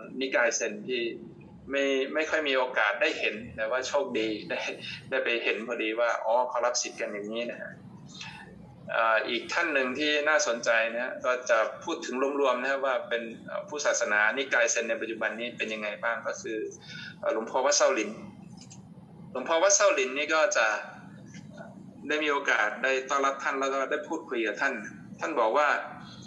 นิกายเซนที่ไม่ค่อยมีโอกาสได้เห็นแต่ว่าโชคดีได้ไปเห็นพอดีว่าอ๋อเขารับสิทธิ์กันอย่างนี้นะฮะอีกท่านหนึ่งที่น่าสนใจนะก็จะพูดถึงรวมๆนะว่าเป็นผู้ศาสนานิกายเซนในปัจจุบันนี้เป็นยังไงบ้างก็คือหลวงพ่อวัดเซาหลินหลวงพ่อวัดเซาหลินนี่ก็จะได้มีโอกาสได้ต้อนรับท่านแล้วก็ได้พูดคุยกับท่านบอกว่า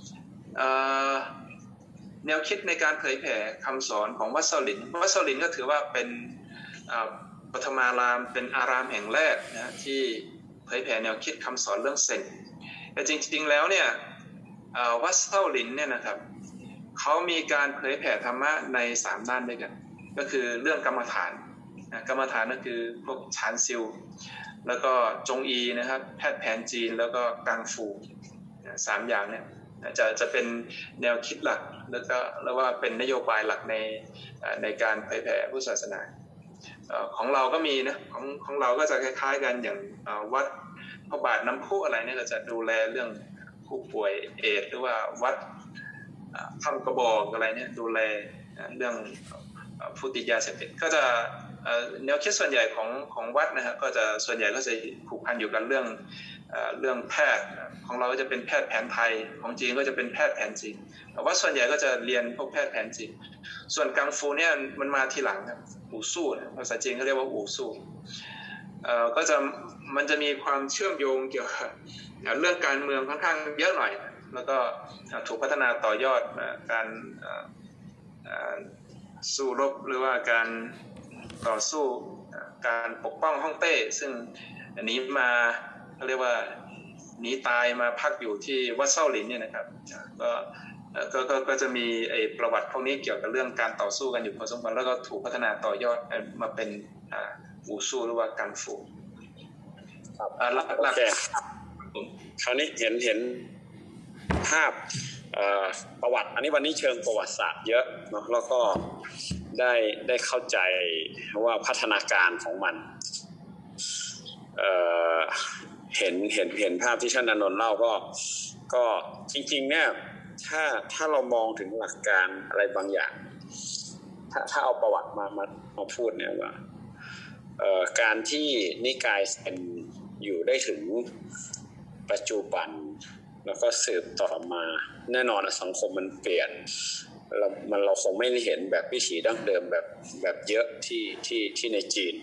แนวคิดในการเผยแผ่คำสอนของวัดเซาหลินก็ถือว่าเป็นปฐมารามเป็นอารามแห่งแรกนะที่เผยแผ่แนวคิดคำสอนเรื่องเซนแต่จริงๆแล้วเนี่ยวัดเซาหลินเนี่ยนะครับเขามีการเผยแผ่ธรรมะใน3ด้านด้วยกันก็คือเรื่องกรรมฐานกรรมฐานก็คือพวกฌานซิลแล้วก็จงอีนะครับแพทย์แผนจีนแล้วก็กังฟู3อย่างเนี่ยจะเป็นแนวคิดหลักแล้วก็เรียกว่าเป็นนโยบายหลักในการเผยแผ่พุทธศาสนาของเราก็มีนะของเราก็จะคล้ายๆกันอย่างวัดพระบาทน้ำพุอะไรเนี่ยก็จะดูแลเรื่องผู้ป่วยเอดส์หรือว่าวัดทำกระบอกอะไรเนี่ยดูแลเรื่องผู้ติดยาเสพติดก็จะแนวคิดส่วนใหญ่ของวัดนะครับก็จะส่วนใหญ่ก็จะผูกพันอยู่กับเรื่องแพทย์ของเราก็จะเป็นแพทย์แผนไทยของจีนก็จะเป็นแพทย์แผนจีนแต่ว่าส่วนใหญ่ก็จะเรียนพวกแพทย์แผนจีนส่วนกังฟูเนี่ยมันมาทีหลังครับอู่สู้ภาษาจีนเขาเรียกว่าอู่สู้ก็มันจะมีความเชื่อมโยงเกี่ยวกับเรื่องการเมืองค่อนข้างเยอะหน่อยแล้วก็ถูกพัฒนาต่อยอดการสู้รบหรือว่าการต่อสู้การปกป้องฮ่องเต้ซึ่งอันนี้มาเขาเรียกว่าหนีตายมาพักอยู่ที่วัดเซาหลินเนี่ยนะครับก็จะมีประวัติพวกนี้เกี่ยวกับเรื่องการต่อสู้กันอยู่พอสมควรแล้วก็ถูกพัฒนาต่อยอดมาเป็นอู่สู้หรือว่ากังฟูหลักคราวนี้เห็นภาพประวัติอันนี้วันนี้เชิงประวัติศาสตร์เยอะเนาะแล้วก็ได้เข้าใจว่าพัฒนาการของมันเห็นภาพที่ท่านอานนท์เล่าก็จริงๆเนี่ยถ้าเรามองถึงหลักการอะไรบางอย่างถ้าเอาประวัติมาพูดเนี่ยว่าการที่นิกายเซนอยู่ได้ถึงปัจจุบันแล้วก็สืบต่อมาแน่นอนสังคมมันเปลี่ยนเราคงไม่ได้เห็นแบบวิถีดั้งเดิมแบบเยอะที่ในจีน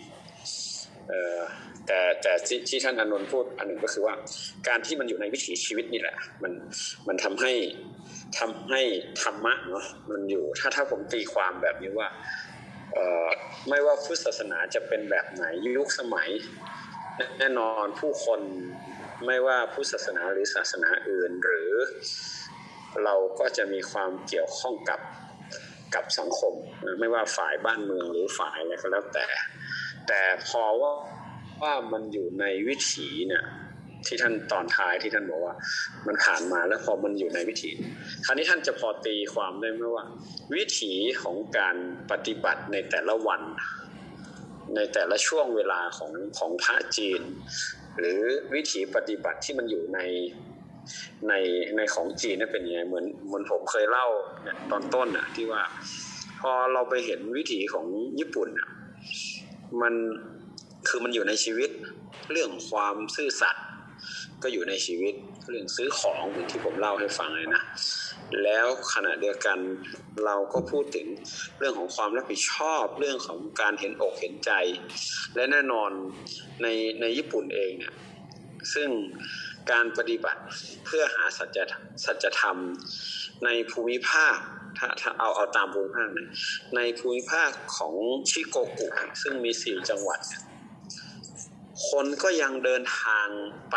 แต่ที่ท่านอานนท์พูดอันหนึ่งก็คือว่าการที่มันอยู่ในวิถีชีวิตนี่แหละมันทำให้ธรรมะเนาะมันอยู่ถ้าผมตีความแบบนี้ว่าไม่ว่าพุทธศาสนาจะเป็นแบบไหนยุคสมัยแน่นอนผู้คนไม่ว่าพุทธศาสนาหรือศาสนาอื่นหรือเราก็จะมีความเกี่ยวข้องกับสังคมไม่ว่าฝ่ายบ้านเมืองหรือฝ่ายอะไรก็แล้วแต่พอว่ามันอยู่ในวิถีเนี่ยที่ท่านตอนท้ายที่ท่านบอกว่ามันผ่านมาแล้วพอมันอยู่ในวิถีคราวนี้ท่านจะพอตีความได้ไหมว่าวิถีของการปฏิบัติในแต่ละวันในแต่ละช่วงเวลาของพระจีนหรือวิถีปฏิบัติที่มันอยู่ในของจีนนี่เป็นยังไงเหมือนผมเคยเล่าเนี่ยตอนต้นน่ะที่ว่าพอเราไปเห็นวิถีของญี่ปุ่นน่ะมันอยู่ในชีวิตเรื่องความซื่อสัตย์ก็อยู่ในชีวิตเรื่องซื้อของเหมือนที่ผมเล่าให้ฟังเลยนะแล้วขณะเดียวกันเราก็พูดถึงเรื่องของความรับผิดชอบเรื่องของการเห็นอกเห็นใจและแน่นอนในญี่ปุ่นเองเนี่ยซึ่งการปฏิบัติเพื่อหาสัจธรรมในภูมิภาคถ้าเอาตามภูมิภาคในภูมิภาคของชิโกกุซึ่งมี4จังหวัดคนก็ยังเดินทาง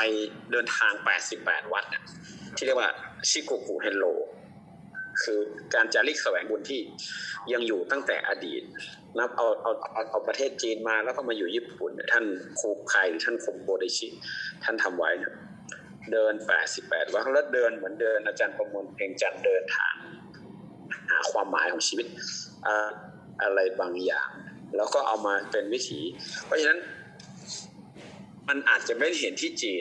88วัดเนี่ยที่เรียกว่าชิโกกุเฮนโรคือการจาริกแสวงบุญที่ยังอยู่ตั้งแต่อดีตนับเอาประเทศจีนมาแล้วก็มาอยู่ญี่ปุ่นท่านคูไคหรือท่านคมโบไดชิท่านทำไว้เนี่ยเดิน88วัดแล้วเดินเหมือนเดินอาจารย์ประมวลเพ็งจันทร์เดินทางหาความหมายของชีวิตอะไรบางอย่างแล้วก็เอามาเป็นวิถีเพราะฉะนั้นมันอาจจะไม่ได้เห็นที่จีน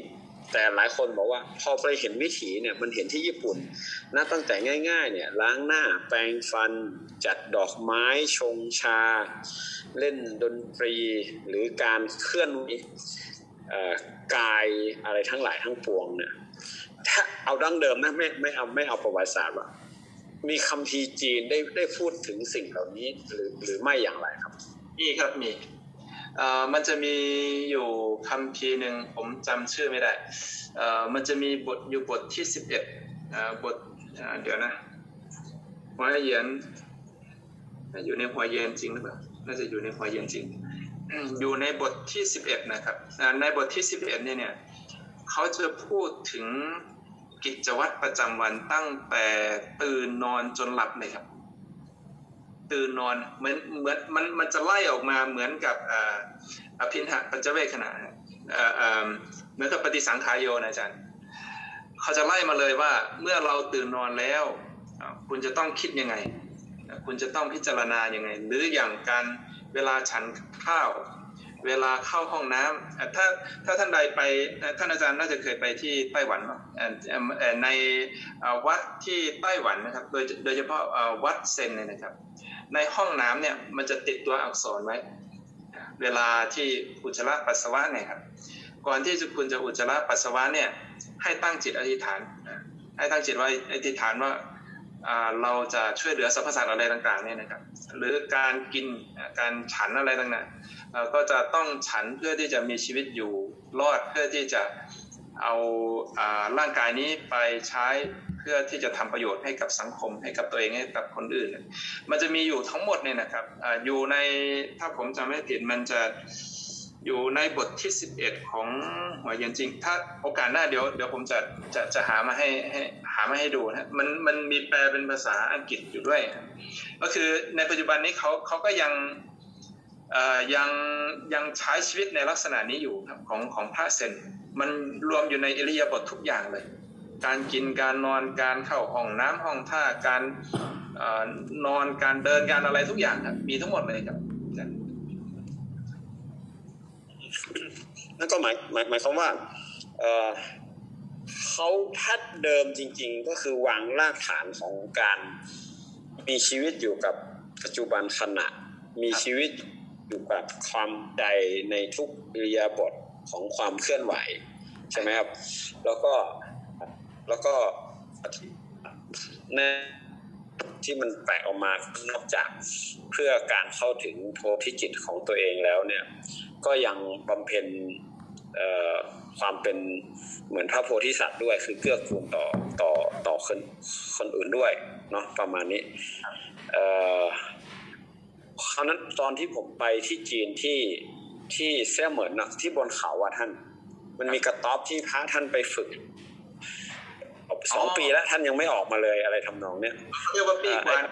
แต่หลายคนบอกว่าพอไปเห็นวิถีเนี่ยมันเห็นที่ญี่ปุ่นนะตั้งแต่ง่ายๆเนี่ยล้างหน้าแปรงฟันจัดดอกไม้ชงชาเล่นดนตรีหรือการเคลื่อนไหวกายอะไรทั้งหลายทั้งปวงเนี่ยถ้าเอาดั้งเดิมนะไม่เอาประวัติศาสตร์ว่ามีคัมภีร์จีนได้พูดถึงสิ่งเหล่านี้หรือไม่อย่างไรครับมีครับมีมันจะมีอยู่คัมภีร์หนึ่งผมจำชื่อไม่ได้มันจะมีบทอยู่บทที่11บทเดี๋ยวนะหัวเย็นอยู่ในหัวเย็นจริงหรือเปล่าน่าจะอยู่ในหัวเย็นจริงอยู่ในบทที่11นะครับในบทที่11เนี่ยเขาจะพูดถึงกิจวัตรประจำวันตั้งแต่ตื่นนอนจนหลับเลยครับตื่นนอนเหมือนมันจะไล่ออกมาเหมือนกับอภินหปัญจเวคขณะเหมือนกับปฏิสังขารโยนะอาจารย์เขาจะไล่มาเลยว่าเมื่อเราตื่นนอนแล้วคุณจะต้องคิดยังไงคุณจะต้องพิจารณายังไงหรืออย่างการเวลาฉันข้าวเวลาเข้าห้องน้ำถ้าท่านใดไปท่านอาจารย์น่าจะเคยไปที่ไต้หวันในวัดที่ไต้หวันนะครับโดยเฉพาะวัดเซนเนี่ยนะครับในห้องน้ำเนี่ยมันจะติดตัวอักษรไว้เวลาที่อุจจาระปัสสาวะเนี่ยครับก่อนที่คุณจะอุจจาระปัสสาวะเนี่ยให้ตั้งจิตอธิษฐานให้ตั้งจิตไว้อธิษฐานว่าเราจะช่วยเหลือสรรพสัตว์อะไรต่างๆเนี่ยนะครับหรือการกินการฉันอะไรต่างๆก็จะต้องฉันเพื่อที่จะมีชีวิตอยู่รอดเพื่อที่จะเอาร่างกายนี้ไปใช้เพื่อที่จะทำประโยชน์ให้กับสังคมให้กับตัวเองให้กับคนอื่นมันจะมีอยู่ทั้งหมดเนี่ยนะครับอยู่ในถ้าผมจำไม่ผิดมันจะอยู่ในบทที่11ของหัวเย็นจริงถ้าโอกาสหน้าเดี๋ยวผมจะหามาให้ดูนะมันมีแปลเป็นภาษาอังกฤษอยู่ด้วยก็คือในปัจจุบันนี้เขาก็ยังใช้ชีวิตในลักษณะนี้อยู่ครับของพระเซนมันรวมอยู่ในอิริยาบถทุกอย่างเลยการกินการนอนการเข้าห้องน้ำห้องท่าการนอนการเดินการอะไรทุกอย่างครับมีทั้งหมดเลยครับนั่นก็หมายความว่าเขาทัดเดิมจริงๆก็คือวางรากฐานของการมีชีวิตอยู่กับปัจจุบันขณะมีชีวิตอยู่กับความใจในทุกอิริยาบถของความเคลื่อนไหวใช่ไหมครับแล้วก็ในที่มันแตกออกมานอกจากเพื่อการเข้าถึงโพธิจิตของตัวเองแล้วเนี่ยก็ยังบำเพ็ญความเป็นเหมือนพระโพธิสัตว์ด้วยคือเกื้อกูลต่อคนอื่นด้วยเนาะประมาณนี้คราวนั้นตอนที่ผมไปที่จีนที่เซี่ยเหมินนะที่บนเขาอ่ะท่านมันมีกระต๊อบที่พระท่านไปฝึก2 ปีแล้วท่านยังไม่ออกมาเลยอะไรทำนองเนี้ยเรียกว่าปีกว่า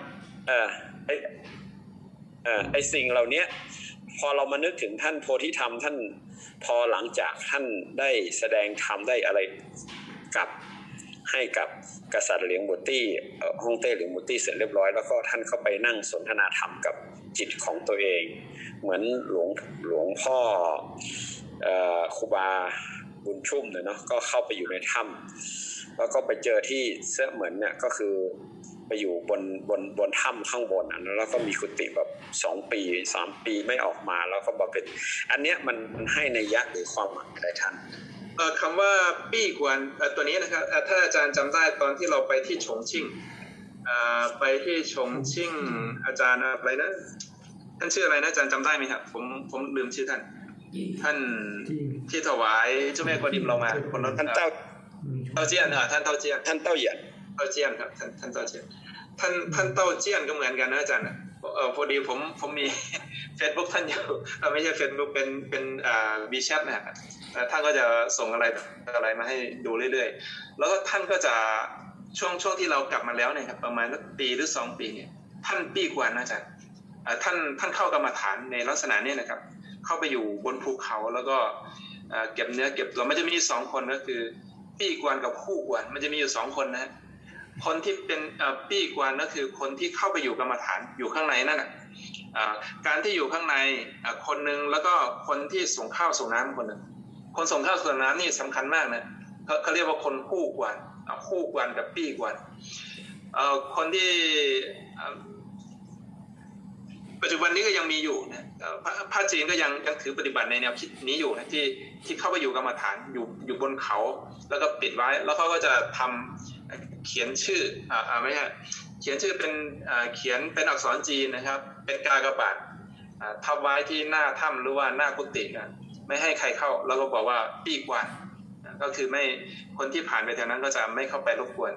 ไอสิ่งเหล่านี้พอเรามานึกถึงท่านโพธิธรรมท่านพอหลังจากท่านได้แสดงธรรมได้อะไรให้กับกษัตริย์เหลียงหมูตี้ฮ่องเต้เหลียงหมูตี้เสร็จเรียบร้อยแล้วก็ท่านเข้าไปนั่งสนทนาธรรมกับจิตของตัวเองเหมือนหลวงพ่อครูบาบุญชุ่มเนาะก็เข้าไปอยู่ในถ้ำแล้วก็ไปเจอที่เซี่ยเหมินเนี่ยก็คือไปอยู่บนถ้ำข้างบนแล้วก็มีกุฏิแบบ2 ปี3 ปีไม่ออกมาแล้วก็มาเป็นอันเนี้ยมันให้นัยยะหรือความหมายอะไรท่านคำว่าปี้กวนตัวนี้นะครับถ้าอาจารย์จำได้ตอนที่เราไปที่ฉงชิ่งอาจารย์อะไรนะท่านชื่ออะไรนะอาจารย์จำได้ไหมครับผมลืมชื่อท่านที่ถวายเจ้าแม่กวนอิมเรามาคนนั้นท่านเต้าเจี้ยนท่านเต้าเจี้ยนเต้าเหยียนครับท่านเต้าเจี้ยนท่านเต้าเจี้ยนก็เหมือนกันนะอาจารย์พอดีผมมี Facebook ท่านอยู่ไม่ใช่ Facebook เป็นWeChat นะครับท่านก็จะส่งอะไรมาให้ดูเรื่อยๆแล้วก็ท่านก็จะช่วงที่เรากลับมาแล้วเนี่ยครับประมาณปีหรือ2 ปีเนี่ยท่านปี้กวนนะอาจารย์ท่านเข้ากรรมฐานในลักษณะนี้นะครับเข้าไปอยู่บนภูเขาแล้วก็เก็บเนื้อเก็บตัวมันจะมี2 คนก็คือปี้กวนกับคู่กวนมันจะมีอยู่2 คนนะคนที่เป็นปี้กวนก็คือคนที่เข้าไปอยู่กรรมฐานอยู่ข้างในนั่นการที่อยู่ข้างในคนนึงแล้วก็คนที่ส่งข้าวส่งน้ำคนนึงคนส่งข้าวส่งน้ำนี่สำคัญมากนะเขาเรียกว่าคนคู่กวนคู่กวนกับปี้กวนคนที่ปัจจุบันนี้ก็ยังมีอยู่นะพระจีนก็ยังถือปฏิบัติในแนวคิดนี้อยู่นะที่เข้าไปอยู่กรรมฐานอยู่บนเขาแล้วก็ปิดไว้แล้วเขาก็จะทำเขียนชื่อไม่ใช่เขียนชื่อเป็นเขียนเป็นอักษรจีนนะครับเป็นกากบาททับไว้ที่หน้าถ้ำหรือว่าหน้ากุฏินะไม่ให้ใครเข้าแล้วก็บอกว่าปี้กวนก็คือไม่คนที่ผ่านไปแถวนั้นก็จะไม่เข้าไปรบกวน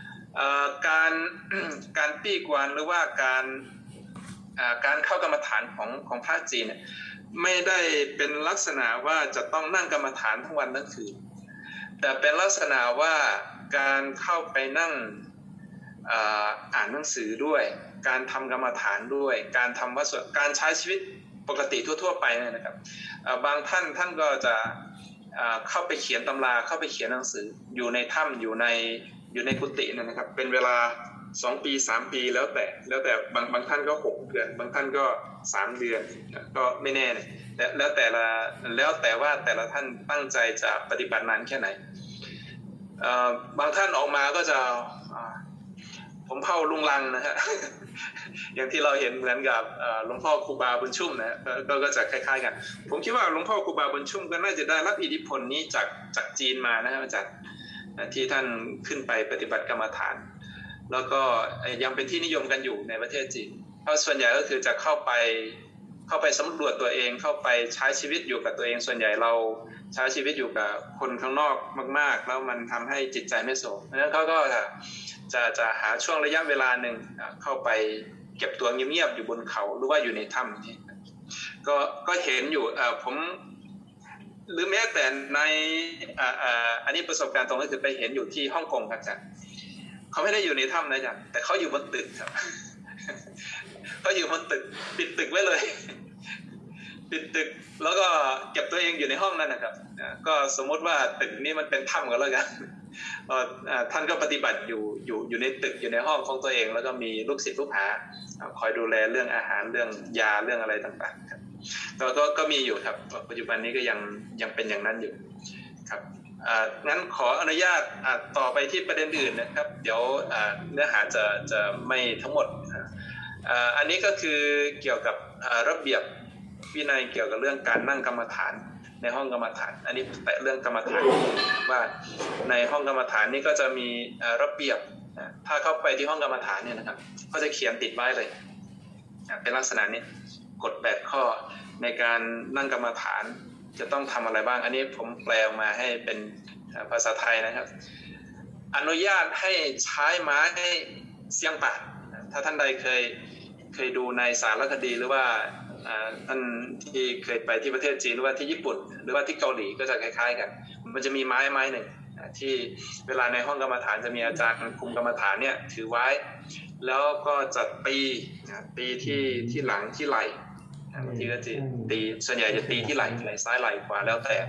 การปี้กวนหรือว่าการเข้ากรรมฐานของพระจีนไม่ได้เป็นลักษณะว่าจะต้องนั่งกรรมฐานทั้งวันทั้งคืนแต่เป็นลักษณะว่าการเข้าไปนั่งอ่านหนังสือด้วยการทำกรรมฐานด้วยการทำวัดสวดการใช้ชีวิตปกติทั่วๆไปนะครับบางท่านก็จะเข้าไปเขียนตำราเข้าไปเขียนหนังสืออยู่ในถ้ำอยู่ในกุฏินะครับเป็นเวลา2 ปี 3 ปีแล้วแต่บางท่านก็6 เดือนบางท่านก็3 เดือนก็ไม่แน่นะแล้วแต่ว่าแต่ละท่านตั้งใจจะปฏิบัตินานแค่ไหนบางท่านออกมาก็จะผมเผาลุงลังนะฮะ อย่างที่เราเห็นเหมือนกับหลวงพ่อครูบาบุญชุ่มนะก็จะคล้ายๆกันผมคิดว่าหลวงพ่อครูบาบุญชุ่มก็น่าจะได้รับอิทธิพลนี้จากจีนมานะครับอาจารย์ที่ท่านขึ้นไปปฏิบัติกรรมฐานแล้วก็ยังเป็นที่นิยมกันอยู่ในประเทศจีนเพราะส่วนใหญ่ก็คือจะเข้าไปสำรวจตัวเองเข้าไปใช้ชีวิตอยู่กับตัวเองส่วนใหญ่เราใช้ชีวิตอยู่กับคนข้างนอกมากๆแล้วมันทำให้จิตใจไม่สงบเพราะฉะนั้นเขาก็จะหาช่วงระยะเวลาหนึ่งเข้าไปเก็บตัวเงียบๆอยู่บนเขาหรือว่าอยู่ในถ้ำก็เห็นอยู่ผมหรือแม้แต่ในอันนี้ประสบการณ์ตรงก็คือไปเห็นอยู่ที่ฮ่องกงครับอาจารย์เขาไม่ได้อยู่ในถ้ำนะอาจารย์แต่เขาอยู่บนตึกครับ เขาอยู่บนตึกปิดตึกไว้เลย ปิดตึกแล้วก็เก็บตัวเองอยู่ในห้องนั่นนะครับก็สมมติว่าตึกนี้มันเป็นถ้ำก็แล้วกันท่านก็ปฏิบัติอยู่ในตึกอยู่ในห้องของตัวเองแล้วก็มีลูกศิษย์ลูกหาคอยดูแลเรื่องอาหารเรื่องยาเรื่องอะไรต่างๆครับก็มีอยู่ครับปัจจุบันนี้ก็ยังเป็นอย่างนั้นอยู่ครับงั้นขออนุญาตต่อไปที่ประเด็นอื่นนะครับเดี๋ยวเนื้อหาจะไม่ทั้งหมดอันนี้ก็คือเกี่ยวกับระเบียบวินัยเกี่ยวกับเรื่องการนั่งกรรมฐานในห้องกรรมฐานอันนี้แต่เรื่องกรรมฐานว่าในห้องกรรมฐานนี้ก็จะมีระเบียบถ้าเข้าไปที่ห้องกรรมฐานเนี่ยนะครับก็จะเขียนติดไว้เลยเป็นลักษณะนี้กฎ8 ข้อในการนั่งกรรมฐานจะต้องทำอะไรบ้างอันนี้ผมแปลออกมาให้เป็นภาษาไทยนะครับอนุญาตให้ใช้ไม้เสียงป่าถ้าท่านใดเคยดูในสารคดีหรือว่าท่านที่เคยไปที่ประเทศจีนหรือว่าที่ญี่ปุ่นหรือว่าที่เกาหลีก็จะคล้ายๆกันมันจะมีไม้หนึ่งที่เวลาในห้องกรรมฐานจะมีอาจารย์คุมกรรมฐานเนี่ยถือไว้แล้วก็จะตีที่หลังที่ไหล่บางทีก็จะตีส่วนใหญ่จะตีที่ไหล่ซ้ายไหล่ขวาแล้วแต่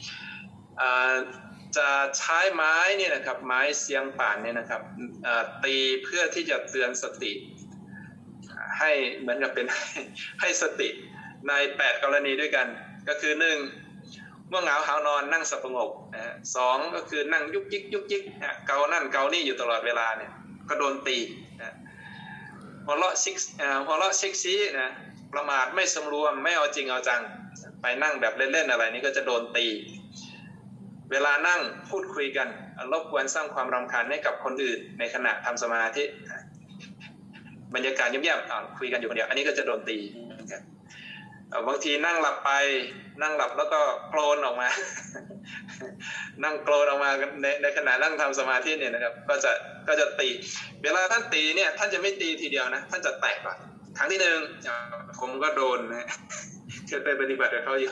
จะใช้ไม้เนี่ยนะครับไม้เสียงป่านเนี่ยนะครับตีเพื่อที่จะเตือนสติให้เหมือนกับเป็นให้สติใน8 กรณีด้วยกันก็คือ1ง่วงเหงาหาวนอนนั่งสงบ2ก็คือนั่งยุกยิกเกานั่นเกานี่อยู่ตลอดเวลาเนี่ยก็โดนตีหัวเราะเซ็กซี่นะประมาทไม่สำรวมไม่เอาจริงเอาจังไปนั่งแบบเล่นๆอะไรนี่ก็จะโดนตีเวลานั่งพูดคุยกันรบกวนสร้างความรำคาญให้กับคนอื่นในขณะทำสมาธิบรรยากาศเงียบๆคุยกันอยู่คนเดียวอันนี้ก็จะโดนตีบางทีนั่งหลับแล้วก็โกรนออกมา นั่งโกรนออกมาในขณะนั่งทำสมาธิเนี่ยนะครับก็จะตีเวลาท่านตีเนี่ยท่านจะไม่ตีทีเดียวนะท่านจะแตกก่อนครั้งที่1ผมก็โดนนะเคยไปปฏิบัติกับเขาอยู่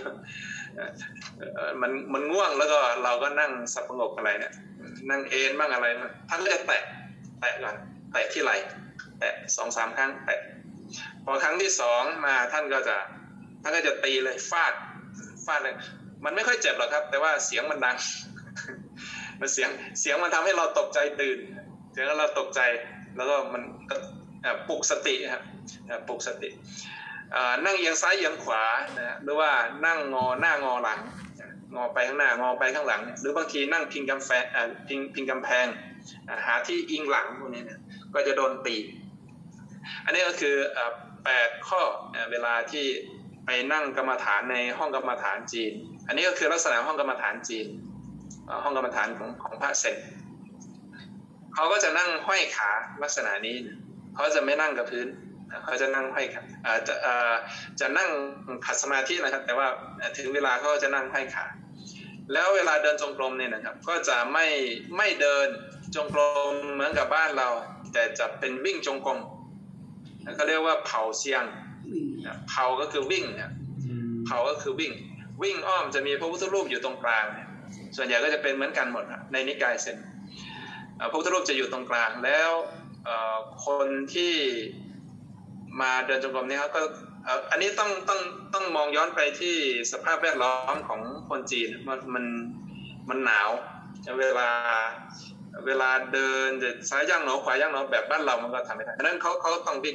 มันง่วงแล้วก็เราก็นั่งสงบอะไรเนี่ยนั่งเอนบ้างอะไรท่านก็จะแตะก่อนแตะที่ไหล่แตะ 2-3 ครั้งแตะพอครั้งที่2มาท่านก็จะตีเลยฟาดเลยมันไม่ค่อยเจ็บหรอกครับแต่ว่าเสียงมันดังมันเสียงมันทำให้เราตกใจตื่นเสียงเราตกใจแล้วก็มันปลุกสติครับปลุกสตินั่งเอียงซ้ายเอียงขวานะหรือว่านั่งงอหน้างอหลังงอไปข้างหน้างอไปข้างหลังหรือบางทีนั่งพิงกำแพงหาที่อิงหลังพวกนี้เนี่ยก็จะโดนตีอันนี้ก็คือ8ข้อเวลาที่ไปนั่งกรรมฐานในห้องกรรมฐานจีนอันนี้ก็คือลักษณะห้องกรรมฐานจีนห้องกรรมฐานของพระเซนเขาก็จะนั่งห้อยขาลักษณะนี้เขาจะไม่นั่งกับพื้นเขาจะนั่งห้อยขาจะนั่งขัดสมาธินะครับแต่ว่าถึงเวลาเขาจะนั่งห้อยขาแล้วเวลาเดินจงกรมเนี่ยนะครับก็จะไม่เดินจงกรมเหมือนกับบ้านเราแต่จะเป็นวิ่งจงกรมเขาเรียกว่าเผาเซียงเผาก็คือวิ่งเผาก็คือวิ่งอ้อมจะมีพระพุทธรูปอยู่ตรงกลางส่วนใหญ่ก็จะเป็นเหมือนกันหมดในนิกายเซนพระพุทธรูปจะอยู่ตรงกลางแล้วคนที่มาเดินจงกรมนี่เขาก็อันนี้ต้องมองย้อนไปที่สภาพแวดล้อมของคนจีนมันหนาวเวลาเดินจะซ้ายย่างหนอขวาย่างหนอแบบบ้านเรามันก็ทำไม่ได้ดังนั้นเขาต้องวิ่ง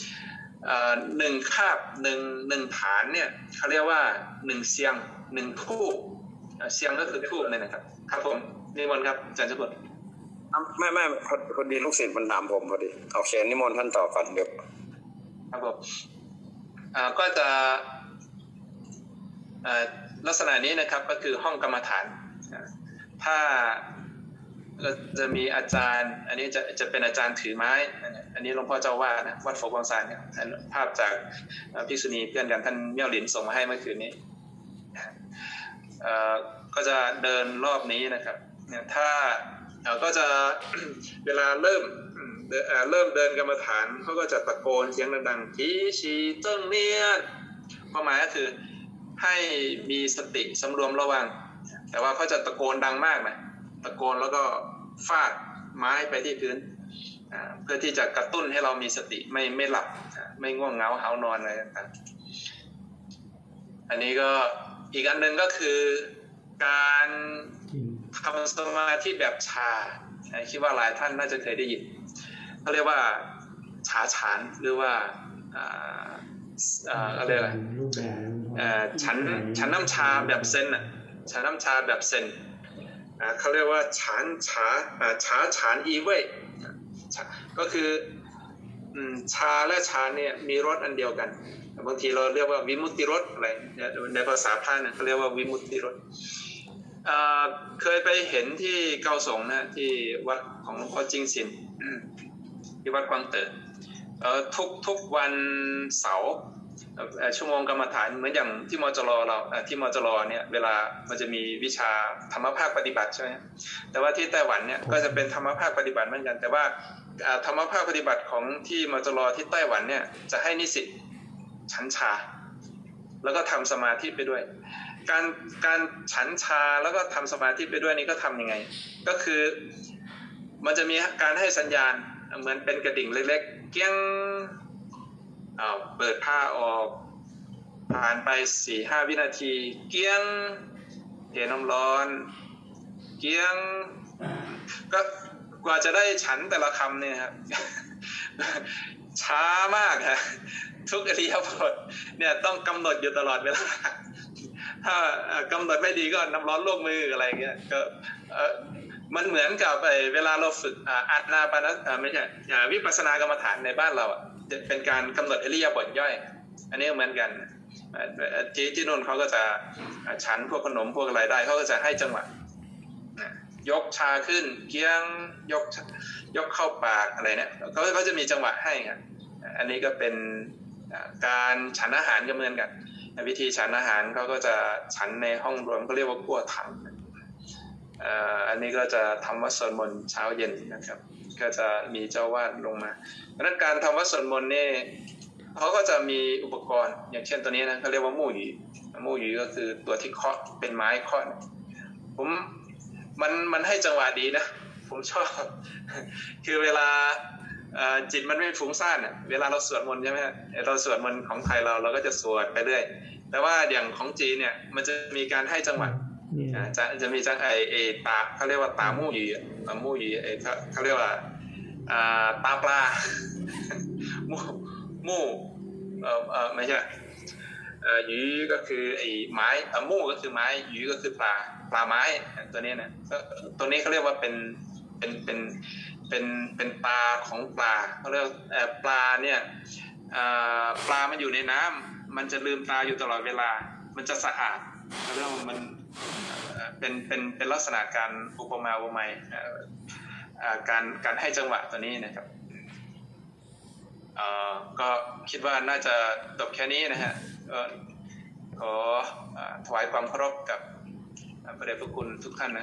1 คาบ1 ฐานเนี่ยเขาเรียกว่า1 เซียง1 ทู่เซียงก็คือทู่นี่นะครับครับผมนิมนต์ครับอาจารย์เจ้าคุณไม่พอดีลูกศิษย์มันถามผมพอดีโอเคนิมนต์ท่านต่อก่อนเดี๋ยวครับผมก็จะลักษณะนี้นะครับก็คือห้องกรรมฐานถ้าจะมีอาจารย์อันนี้จะเป็นอาจารย์ถือไม้อันนี้หลวงพ่อเจ้าว่านะวัดโฝกองซานเนี่ยภาพจากภิกษุณีเพื่อนกันท่านเมี่ยวหลินส่งมาให้เมื่อคืนนี้ก็จะเดินรอบนี้นะครับถ้าก็จะเวลาเริ่มเดินกรรมฐานเขาก็จะตะโกนเสียงดังๆทีชีเจิ้งเนียนความหมายก็คือให้มีสติสำรวมระวังแต่ว่าเขาจะตะโกนดังมากนะตะโกนแล้วก็ฟาดไม้ไปที่พื้นเพื่อที่จะกระตุ้นให้เรามีสติไม่หลับไม่ง่วงเหงาหาวนอนอะไรต่างๆอันนี้ก็อีกอันหนึ่งก็คือการทำสมาธิแบบชาคิดว่าหลายท่านน่าจะเคยได้ยินเขาเรียกว่าชาฉานหรือว่าอะไรฉันน้ำชาแบบเซนฉันน้ำชาแบบเซนเขาเรียกว่าฉานอีเว่ยก็คือชาและชาเนี่ยมีรสอันเดียวกันบางทีเราเรียกว่าวิมุตติรสอะไรในภาษาพระเนี่ยเขาเรียกว่าวิมุตติรสเคยไปเห็นที่เกาสงนะที่วัดของหลวงพ่อจิงซินที่วัดกวางเต๋อทุกวันเสาร์ชั่วโมงกรรมฐานเหมือนอย่างที่มจรเราที่มจรเนี่ยเวลามันจะมีวิชาธรรมภาคปฏิบัติใช่ไหมแต่ว่าที่ไต้หวันเนี่ยก็จะเป็นธรรมภาคปฏิบัติเหมือนกันแต่ว่าธรรมภาคปฏิบัติของที่มจรที่ไต้หวันเนี่ยจะให้นิสิตฉันชาแล้วก็ทำสมาธิไปด้วยการฉันชาแล้วก็ทำสมาธิไปด้วยนี่ก็ทำยังไงก็คือมันจะมีการให้สัญญาณเหมือนเป็นกระดิ่งเล็กๆเกี้ยงเปิดผ้าออกผ่านไป 4-5 วินาทีเกี้ยงเทน้ำร้อนเกี้ยงก็กว่าจะได้ฉันแต่ละคำเนี่ยครับช้ามากฮะทุกอริยบทเนี่ยต้องกำหนดอยู่ตลอดเวลาถ้ากำหนดไม่ดีก็น้ำร้อนลวกมืออะไรเงี้ยก็มันเหมือนกับเวลาเราฝึกอานาปานไม่ใช่วิปัสสนากรรมฐานในบ้านเราจะเป็นการกำหนดอริยบทย่อยอันนี้เหมือนกันที่นู่นเขาก็จะฉันพวกขนมพวกอะไรได้เขาก็จะให้จังหวะยกชาขึ้นเกี้ยงยกเข้าปากอะไรเนี่ยเขาจะมีจังหวะให้ครับอันนี้ก็เป็นการฉันอาหารก็เหมือนกันวิธีฉันอาหารเขาก็จะฉันในห้องรวมก็เรียกว่ากั่วถังอันนี้ก็จะทำวัดสวดมนต์เช้าเย็นนะครับก็จะมีเจ้าวาดลงมาเพราะนั้นการทำวัดสวดมนต์นี่เขาก็จะมีอุปกรณ์อย่างเช่นตัวนี้นะเขาเรียกว่ามู่หยีก็คือตัวที่เคาะเป็นไม้เคาะมันให้จังหวะดีนะผมชอบคือเวลาจิตมันไม่ฟุ้งซ่านเวลาเราสวดมนต์ใช่ไหมเราสวดมนต์ของไทยเราก็จะสวดไปเรื่อยแต่ว่าอย่างของจีนเนี่ยมันจะมีการให้จังหวะจะมีจังตาเขาเรียกว่าตามู่หยีเขาเรียกว่าตาปลามู่ไม่ใช่หยีก็คือไอ้ไม้มู่ก็คือไม้หยีก็คือปลาไม้ตัวนี้นะตัวนี้เขาเรียกว่าเป็นปลาของปลาเขาเรียกปลาเนี่ยปลามันอยู่ในน้ำมันจะลืมตาอยู่ตลอดเวลามันจะสะอาดเขาเรียกว่ามันเป็นลักษณะการอุปมาอุปไมยการให้จังหวะตัวนี้นะครับก็คิดว่าน่าจะจบแค่นี้นะฮะขอถวายความเคารพกับพระเดชพระคุณทุกท่านนะ